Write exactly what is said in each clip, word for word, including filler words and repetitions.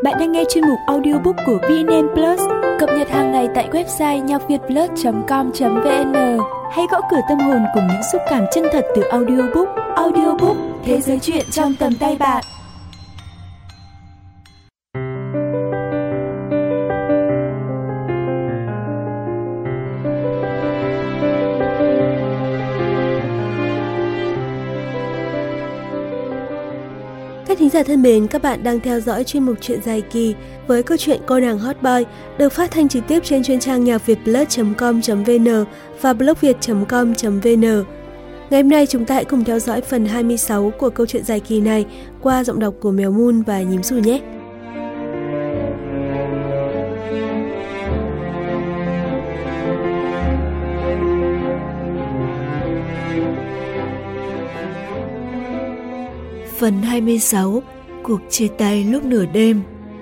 Bạn đang nghe chuyên mục audiobook của vê en en Plus, cập nhật hàng ngày tại website nhacvietplus chấm com chấm vn. Hãy gõ cửa tâm hồn cùng những xúc cảm chân thật từ audiobook. Audiobook, thế giới truyện trong tầm tay bạn. Các thính giả thân mến, các bạn đang theo dõi chuyên mục Chuyện dài kỳ với câu chuyện Cô nàng hot boy được phát thanh trực tiếp trên chuyên trang nhacvietplus chấm com chấm vn và blogviet chấm com chấm vn. Ngày hôm nay chúng ta hãy cùng theo dõi phần hai mươi sáu của câu chuyện dài kỳ này qua giọng đọc của Mèo Moon và Nhím Xù nhé. Phần hai mươi sáu, cuộc chia tay lúc nửa đêm.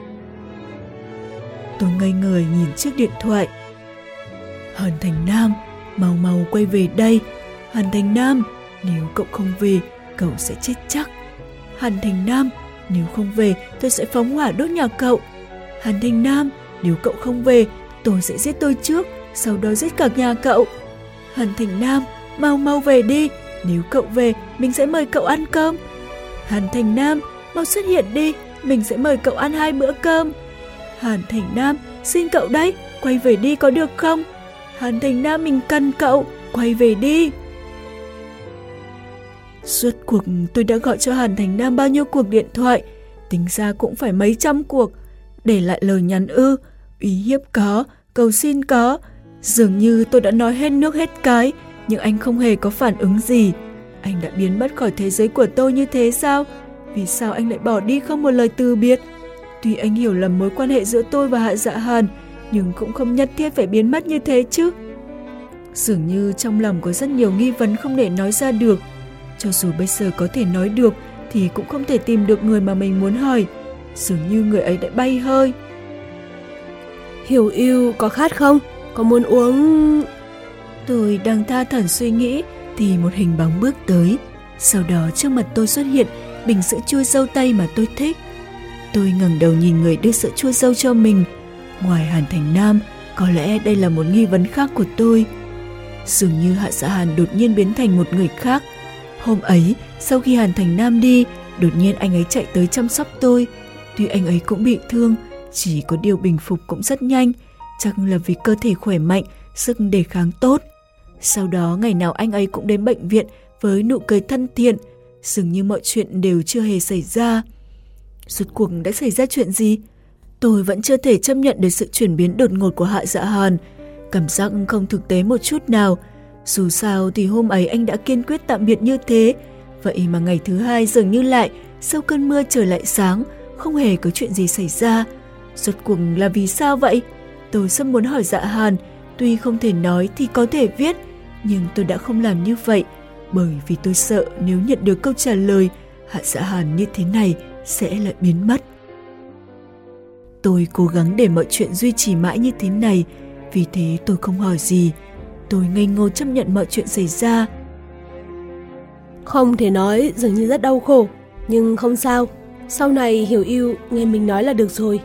Tôi ngây người nhìn chiếc điện thoại. Hàn Thành Nam, mau mau quay về đây. Hàn Thành Nam, nếu cậu không về, cậu sẽ chết chắc. Hàn Thành Nam, nếu không về, tôi sẽ phóng hỏa đốt nhà cậu. Hàn Thành Nam, nếu cậu không về, tôi sẽ giết tôi trước, sau đó giết cả nhà cậu. Hàn Thành Nam, mau mau về đi. Nếu cậu về, mình sẽ mời cậu ăn cơm. Hàn Thành Nam, mau xuất hiện đi, mình sẽ mời cậu ăn hai bữa cơm. Hàn Thành Nam, xin cậu đấy, quay về đi có được không? Hàn Thành Nam, mình cần cậu, quay về đi. Suốt cuộc tôi đã gọi cho Hàn Thành Nam bao nhiêu cuộc điện thoại, tính ra cũng phải mấy trăm cuộc. Để lại lời nhắn ư, uy hiếp có, cầu xin có. Dường như tôi đã nói hết nước hết cái, nhưng anh không hề có phản ứng gì. Anh đã biến mất khỏi thế giới của tôi như thế sao? Vì sao anh lại bỏ đi không một lời từ biệt? Tuy anh hiểu lầm mối quan hệ giữa tôi và Hạ Dạ Hàn, nhưng cũng không nhất thiết phải biến mất như thế chứ. Dường như trong lòng có rất nhiều nghi vấn không thể nói ra được. Cho dù bây giờ có thể nói được, thì cũng không thể tìm được người mà mình muốn hỏi. Dường như người ấy đã bay hơi. Hiểu yêu, có khát không? Có muốn uống... Tôi đang tha thẩn suy nghĩ, thì một hình bóng bước tới. Sau đó trước mặt tôi xuất hiện bình sữa chua dâu tây mà tôi thích. Tôi ngẩng đầu nhìn người đưa sữa chua dâu cho mình. Ngoài Hàn Thành Nam, có lẽ đây là một nghi vấn khác của tôi. Dường như Hạ Dạ Hàn đột nhiên biến thành một người khác. Hôm ấy, sau khi Hàn Thành Nam đi, đột nhiên anh ấy chạy tới chăm sóc tôi. Tuy anh ấy cũng bị thương, chỉ có điều bình phục cũng rất nhanh. Chắc là vì cơ thể khỏe mạnh, sức đề kháng tốt. Sau đó ngày nào anh ấy cũng đến bệnh viện với nụ cười thân thiện, dường như mọi chuyện đều chưa hề xảy ra. Rốt cuộc đã xảy ra chuyện gì? Tôi vẫn chưa thể chấp nhận được sự chuyển biến đột ngột của Hạ Dạ Hàn, cảm giác không thực tế một chút nào. Dù sao thì hôm ấy anh đã kiên quyết tạm biệt như thế, vậy mà ngày thứ hai dường như lại sau cơn mưa trời lại sáng, không hề có chuyện gì xảy ra. Rốt cuộc là vì sao vậy? Tôi rất muốn hỏi Dạ Hàn, tuy không thể nói thì có thể viết, nhưng tôi đã không làm như vậy, bởi vì tôi sợ nếu nhận được câu trả lời, Hạ Dạ Hàn như thế này sẽ lại biến mất. Tôi cố gắng để mọi chuyện duy trì mãi như thế này, vì thế tôi không hỏi gì. Tôi ngây ngô chấp nhận mọi chuyện xảy ra. Không thể nói, dường như rất đau khổ, nhưng không sao. Sau này hiểu yêu, nghe mình nói là được rồi.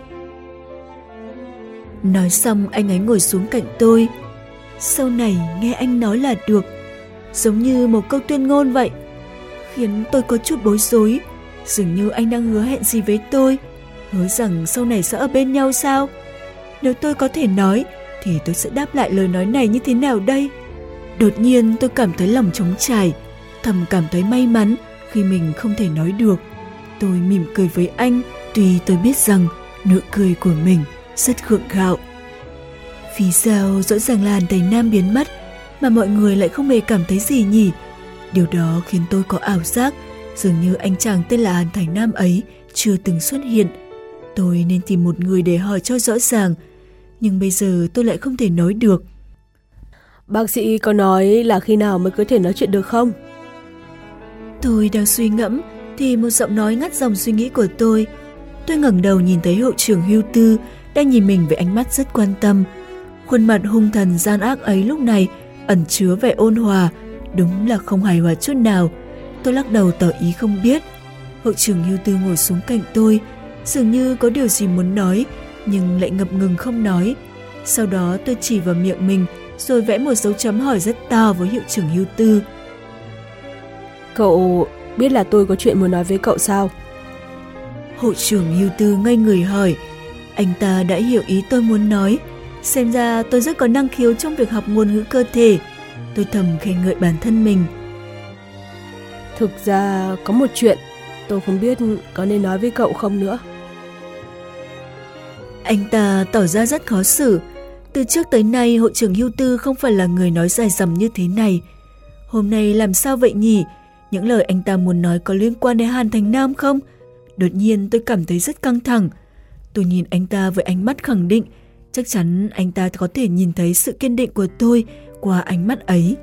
Nói xong anh ấy ngồi xuống cạnh tôi. Sau này nghe anh nói là được, giống như một câu tuyên ngôn vậy, khiến tôi có chút bối rối. Dường như anh đang hứa hẹn gì với tôi, hứa rằng sau này sẽ ở bên nhau sao? Nếu tôi có thể nói, thì tôi sẽ đáp lại lời nói này như thế nào đây? Đột nhiên tôi cảm thấy lòng trống trải, thầm cảm thấy may mắn khi mình không thể nói được. Tôi mỉm cười với anh, tuy tôi biết rằng nụ cười của mình rất gượng gạo. Vì sao rõ ràng là Hàn Thành Nam biến mất mà mọi người lại không hề cảm thấy gì nhỉ? Điều đó khiến tôi có ảo giác dường như anh chàng tên là Hàn Thành Nam ấy chưa từng xuất hiện. Tôi nên tìm một người để hỏi cho rõ ràng, nhưng bây giờ tôi lại không thể nói được. Bác sĩ có nói là khi nào mới có thể nói chuyện được không? Tôi đang suy ngẫm thì một giọng nói ngắt dòng suy nghĩ của tôi. Tôi ngẩng đầu nhìn thấy hậu trưởng Hưu Tư đang nhìn mình với ánh mắt rất quan tâm. Khuôn mặt hung thần gian ác ấy lúc này ẩn chứa vẻ ôn hòa, đúng là không hài hòa chút nào. Tôi lắc đầu tỏ ý không biết. Hậu trưởng Hưu Tư ngồi xuống cạnh tôi, Dường như có điều gì muốn nói, nhưng lại ngập ngừng không nói. Sau đó tôi chỉ vào miệng mình, rồi vẽ một dấu chấm hỏi rất to với hiệu trưởng Hưu Tư. Cậu biết là tôi có chuyện muốn nói với cậu sao? Hội trưởng Hưu Tư ngây người hỏi. Anh ta đã hiểu ý tôi muốn nói. Xem ra tôi rất có năng khiếu trong việc học ngôn ngữ cơ thể. Tôi thầm khen ngợi bản thân mình. Thực ra có một chuyện tôi không biết có nên nói với cậu không nữa. Anh ta tỏ ra rất khó xử. Từ trước tới nay hội trưởng Hưu Tư không phải là người nói dài dòng như thế này. Hôm nay làm sao vậy nhỉ? Những lời anh ta muốn nói có liên quan đến Hàn Thành Nam không? Đột nhiên tôi cảm thấy rất căng thẳng. Tôi nhìn anh ta với ánh mắt khẳng định. Chắc chắn anh ta có thể nhìn thấy sự kiên định của tôi qua ánh mắt ấy.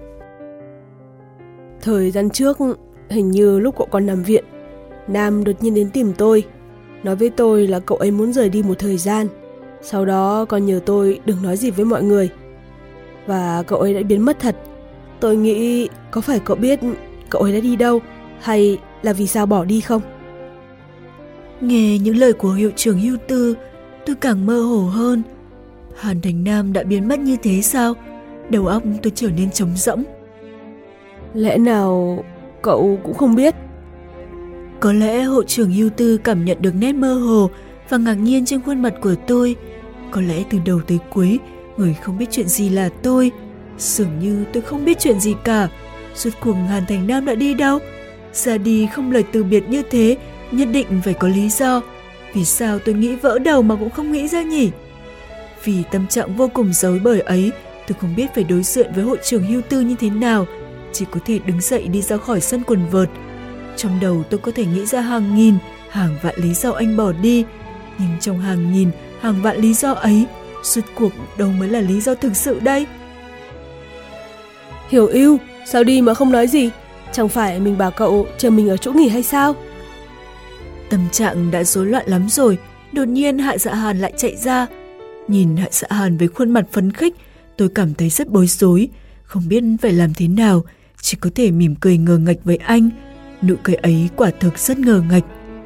Thời gian trước, hình như lúc cậu còn nằm viện, Nam đột nhiên đến tìm tôi, nói với tôi là cậu ấy muốn rời đi một thời gian. Sau đó còn nhờ tôi đừng nói gì với mọi người. Và cậu ấy đã biến mất thật. Tôi nghĩ có phải cậu biết cậu ấy đã đi đâu, hay là vì sao bỏ đi không? Nghe những lời của hiệu trưởng Hưu Tư, tôi càng mơ hồ hơn. Hàn Thành Nam đã biến mất như thế sao? Đầu óc tôi trở nên trống rỗng. Lẽ nào cậu cũng không biết? Có lẽ hội trưởng Hưu Tư cảm nhận được nét mơ hồ và ngạc nhiên trên khuôn mặt của tôi. Có lẽ từ đầu tới cuối, người không biết chuyện gì là tôi. Dường như tôi không biết chuyện gì cả. Rốt cuộc Hàn Thành Nam đã đi đâu? Ra đi không lời từ biệt như thế, nhất định phải có lý do. Vì sao tôi nghĩ vỡ đầu mà cũng không nghĩ ra nhỉ? Vì tâm trạng vô cùng rối bời ấy, tôi không biết phải đối diện với hội trưởng Hưu Tư như thế nào. Chỉ có thể đứng dậy đi ra khỏi sân quần vợt. Trong đầu tôi có thể nghĩ ra hàng nghìn, hàng vạn lý do anh bỏ đi. Nhưng trong hàng nghìn, hàng vạn lý do ấy, rốt cuộc đâu mới là lý do thực sự đây? Hiểu Ưu, sao đi mà không nói gì? Chẳng phải mình bảo cậu chờ mình ở chỗ nghỉ hay sao? Tâm trạng đã rối loạn lắm rồi. Đột nhiên Hạ Dạ Hàn lại chạy ra. Nhìn Hạ Dạ Hàn với khuôn mặt phấn khích, tôi cảm thấy rất bối rối, không biết phải làm thế nào, chỉ có thể mỉm cười ngờ nghệch với anh. Nụ cười ấy quả thực rất ngờ nghệch.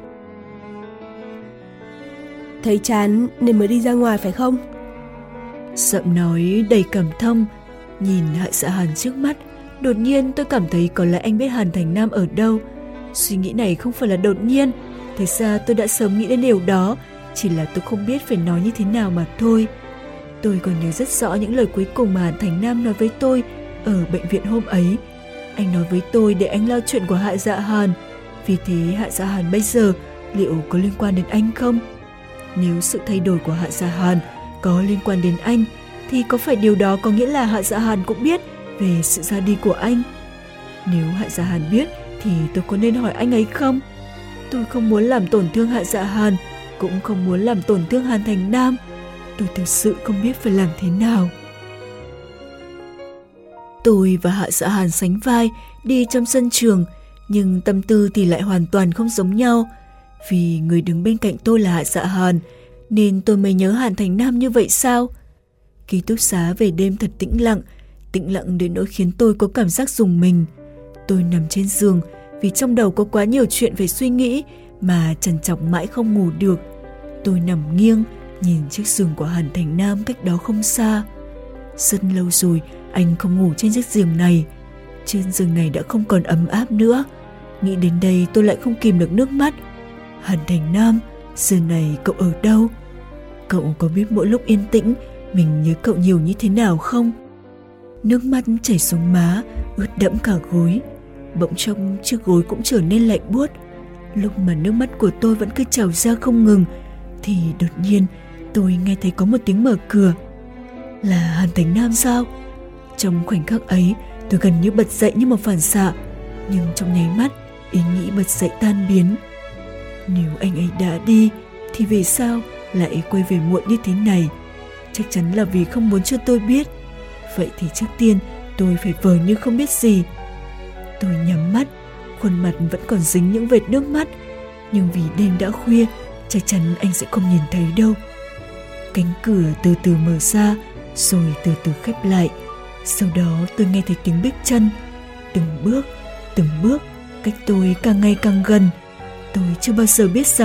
Thấy chán nên mới đi ra ngoài phải không? Giọng nói đầy cảm thông. Nhìn Hạ Dạ Hàn trước mắt, đột nhiên tôi cảm thấy có lẽ anh biết Hàn Thành Nam ở đâu. Suy nghĩ này không phải là đột nhiên, thực ra tôi đã sớm nghĩ đến điều đó, chỉ là tôi không biết phải nói như thế nào mà thôi. Tôi còn nhớ rất rõ những lời cuối cùng mà Hàn Thành Nam nói với tôi ở bệnh viện hôm ấy. Anh nói với tôi để anh lo chuyện của Hạ Dạ Hàn. Vì thế Hạ Dạ Hàn bây giờ liệu có liên quan đến anh không? Nếu sự thay đổi của Hạ Dạ Hàn có liên quan đến anh, thì có phải điều đó có nghĩa là Hạ Dạ Hàn cũng biết về sự ra đi của anh? Nếu Hạ Dạ Hàn biết thì tôi có nên hỏi anh ấy không? Tôi không muốn làm tổn thương Hạ Dạ Hàn, cũng không muốn làm tổn thương Hàn Thành Nam. Tôi thực sự không biết phải làm thế nào. Tôi và Hạ Dạ Hàn sánh vai đi trong sân trường, nhưng tâm tư thì lại hoàn toàn không giống nhau. Vì người đứng bên cạnh tôi là Hạ Dạ Hàn, nên tôi mới nhớ Hàn Thành Nam như vậy sao? Ký túc xá về đêm thật tĩnh lặng, tĩnh lặng đến nỗi khiến tôi có cảm giác rùng mình. Tôi nằm trên giường vì trong đầu có quá nhiều chuyện phải suy nghĩ mà trằn trọc mãi không ngủ được. Tôi nằm nghiêng, nhìn chiếc giường của Hàn Thành Nam cách đó không xa. Rất lâu rồi anh không ngủ trên chiếc giường này. Trên giường này đã không còn ấm áp nữa. Nghĩ đến đây tôi lại không kìm được nước mắt. Hàn Thành Nam, giờ này cậu ở đâu? Cậu có biết mỗi lúc yên tĩnh mình nhớ cậu nhiều như thế nào không? Nước mắt chảy xuống má, ướt đẫm cả gối. Bỗng trong chiếc gối cũng trở nên lạnh buốt. Lúc mà nước mắt của tôi vẫn cứ trào ra không ngừng, thì đột nhiên tôi nghe thấy có một tiếng mở cửa. Là Hàn Thành Nam sao? Trong khoảnh khắc ấy, tôi gần như bật dậy như một phản xạ, nhưng trong nháy mắt, ý nghĩ bật dậy tan biến. Nếu anh ấy đã đi, thì vì sao lại quay về muộn như thế này? Chắc chắn là vì không muốn cho tôi biết. Vậy thì trước tiên tôi phải vờ như không biết gì. Tôi nhắm mắt, khuôn mặt vẫn còn dính những vệt nước mắt, nhưng vì đêm đã khuya, chắc chắn anh sẽ không nhìn thấy đâu. Cánh cửa từ từ mở ra, rồi từ từ khép lại. Sau đó tôi nghe thấy tiếng bước chân, từng bước, từng bước, cách tôi càng ngày càng gần. Tôi chưa bao giờ biết rằng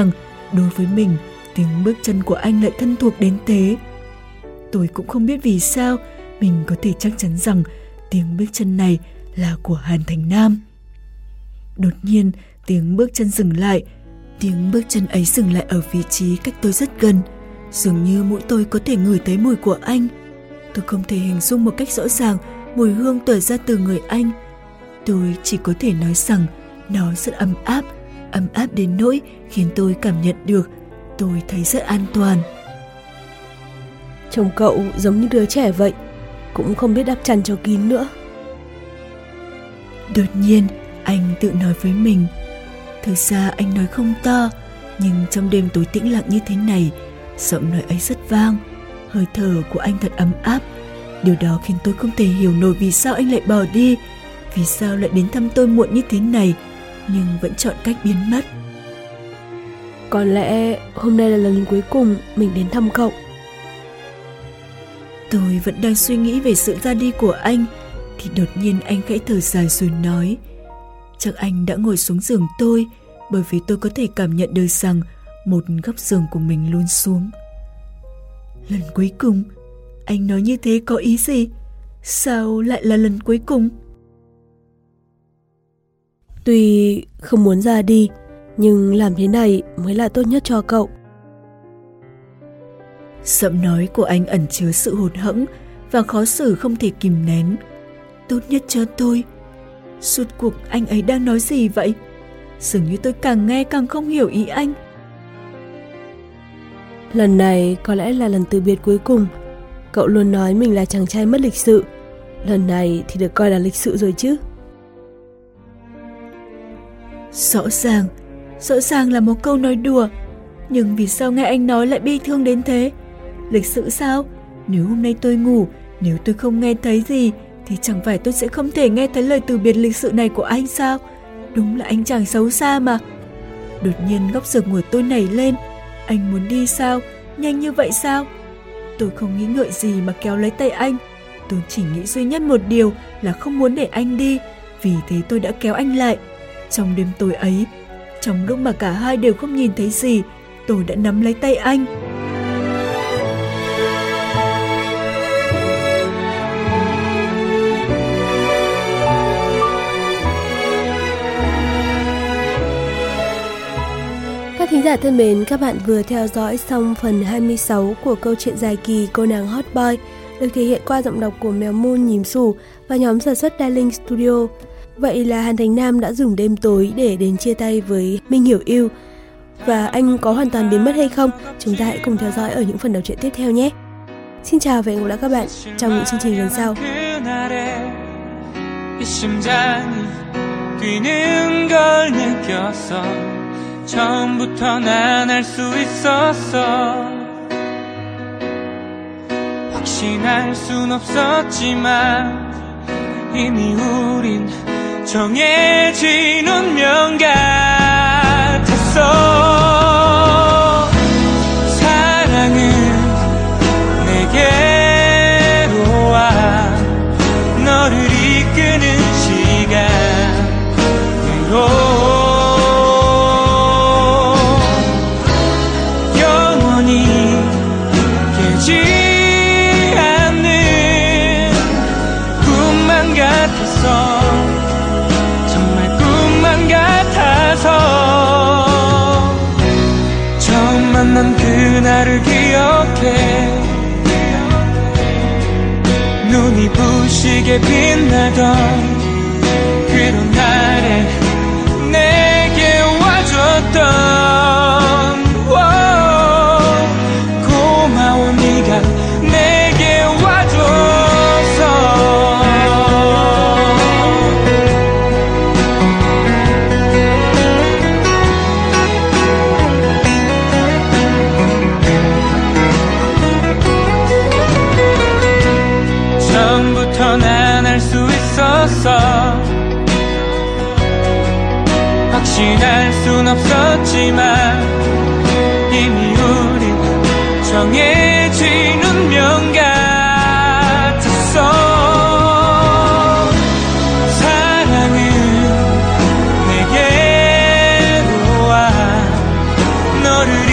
Đối với mình, tiếng bước chân của anh lại thân thuộc đến thế. Tôi cũng không biết vì sao mình có thể chắc chắn rằng tiếng bước chân này là của Hàn Thành Nam. Đột nhiên, tiếng bước chân dừng lại. Tiếng bước chân ấy dừng lại ở vị trí cách tôi rất gần. Dường như mũi tôi có thể ngửi thấy mùi của anh. Tôi không thể hình dung một cách rõ ràng mùi hương tỏa ra từ người anh. Tôi chỉ có thể nói rằng nó rất ấm áp, ấm áp đến nỗi khiến tôi cảm nhận được tôi thấy rất an toàn. Trông cậu giống như đứa trẻ vậy, cũng không biết đắp chăn cho kín nữa. Đột nhiên, anh tự nói với mình. Thực ra anh nói không to, nhưng trong đêm tối tĩnh lặng như thế này, giọng nói ấy rất vang. Hơi thở của anh thật ấm áp. Điều đó khiến tôi không thể hiểu nổi vì sao anh lại bỏ đi, vì sao lại đến thăm tôi muộn như thế này, nhưng vẫn chọn cách biến mất. Có lẽ hôm nay là lần cuối cùng mình đến thăm cậu. Tôi vẫn đang suy nghĩ về sự ra đi của anh, thì đột nhiên anh khẽ thở dài rồi nói. Chắc anh đã ngồi xuống giường tôi, bởi vì tôi có thể cảm nhận được rằng một góc giường của mình luôn xuống. Lần cuối cùng, anh nói như thế có ý gì? Sao lại là lần cuối cùng? Tuy không muốn ra đi, nhưng làm thế này mới là tốt nhất cho cậu. Giọng nói của anh ẩn chứa sự hụt hẫng và khó xử không thể kìm nén. Tốt nhất cho tôi. Suốt cuộc anh ấy đang nói gì vậy? Dường như tôi càng nghe càng không hiểu ý anh. Lần này có lẽ là lần từ biệt cuối cùng. Cậu luôn nói mình là chàng trai mất lịch sự. Lần này thì được coi là lịch sự rồi chứ. Rõ ràng, rõ ràng là một câu nói đùa. Nhưng vì sao nghe anh nói lại bi thương đến thế? Lịch sự sao? Nếu hôm nay tôi ngủ, nếu tôi không nghe thấy gì, thì chẳng phải tôi sẽ không thể nghe thấy lời từ biệt lịch sự này của anh sao? Đúng là anh chàng xấu xa mà. Đột nhiên góc giường của tôi nảy lên. Anh muốn đi sao? Nhanh như vậy sao? Tôi không nghĩ ngợi gì mà kéo lấy tay anh. Tôi chỉ nghĩ duy nhất một điều là không muốn để anh đi. Vì thế tôi đã kéo anh lại. Trong đêm tối ấy, trong lúc mà cả hai đều không nhìn thấy gì, tôi đã nắm lấy tay anh. Các thính giả thân mến, các bạn vừa theo dõi xong phần hai mươi sáu của câu chuyện dài kỳ Cô nàng Hot Boy, được thể hiện qua giọng đọc của Mèo Moon, Nhím Sủ và nhóm sản xuất Darling Studio. Vậy là Hàn Thành Nam đã dùng đêm tối để đến chia tay với Minh Hiểu Yêu. Và anh có hoàn toàn biến mất hay không? Chúng ta hãy cùng theo dõi ở những phần đầu truyện tiếp theo nhé. Xin chào và hẹn gặp lại các bạn trong những chương trình lần sau. 처음부터 난 알 수 있었어 확신할 순 없었지만 이미 우린 정해진 운명 같았어 사랑은 내게로 와 너를 이끄는 시간으로 정말 꿈만 같아서 처음 만난 그날을 기억해 눈이 부시게 빛나던 그런 날에 내게 와줬던 고마워 네가 내게 와줘서 난 알 수 있었어 확신할 순 없었지만 이미 우린 정해진 운명 같았어 사랑은 내게로 와 너를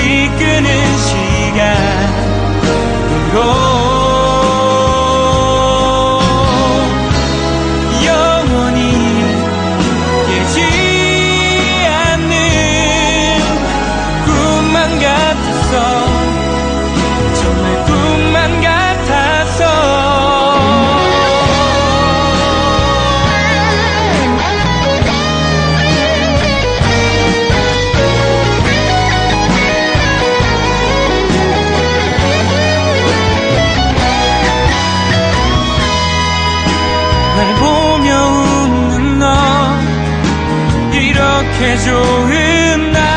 이렇게 좋은 날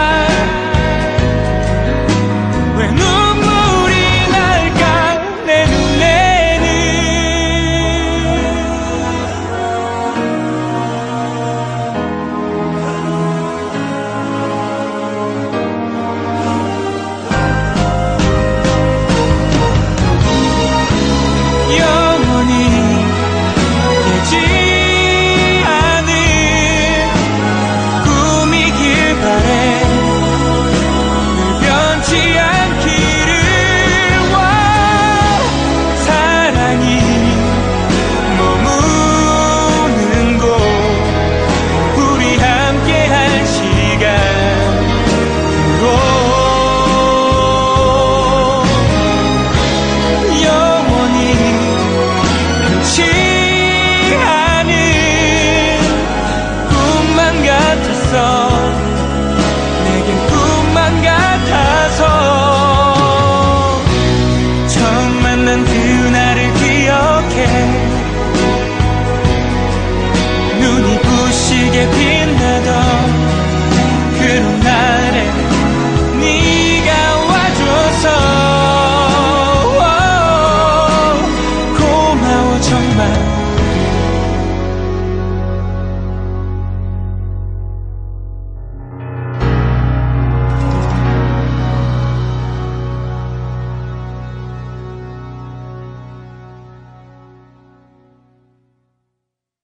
왜 눈물이 날까 내 눈에는 영원히 깨지 내겐 꿈만 같아서 처음 만난 그날을 기억해 눈이 부시게 비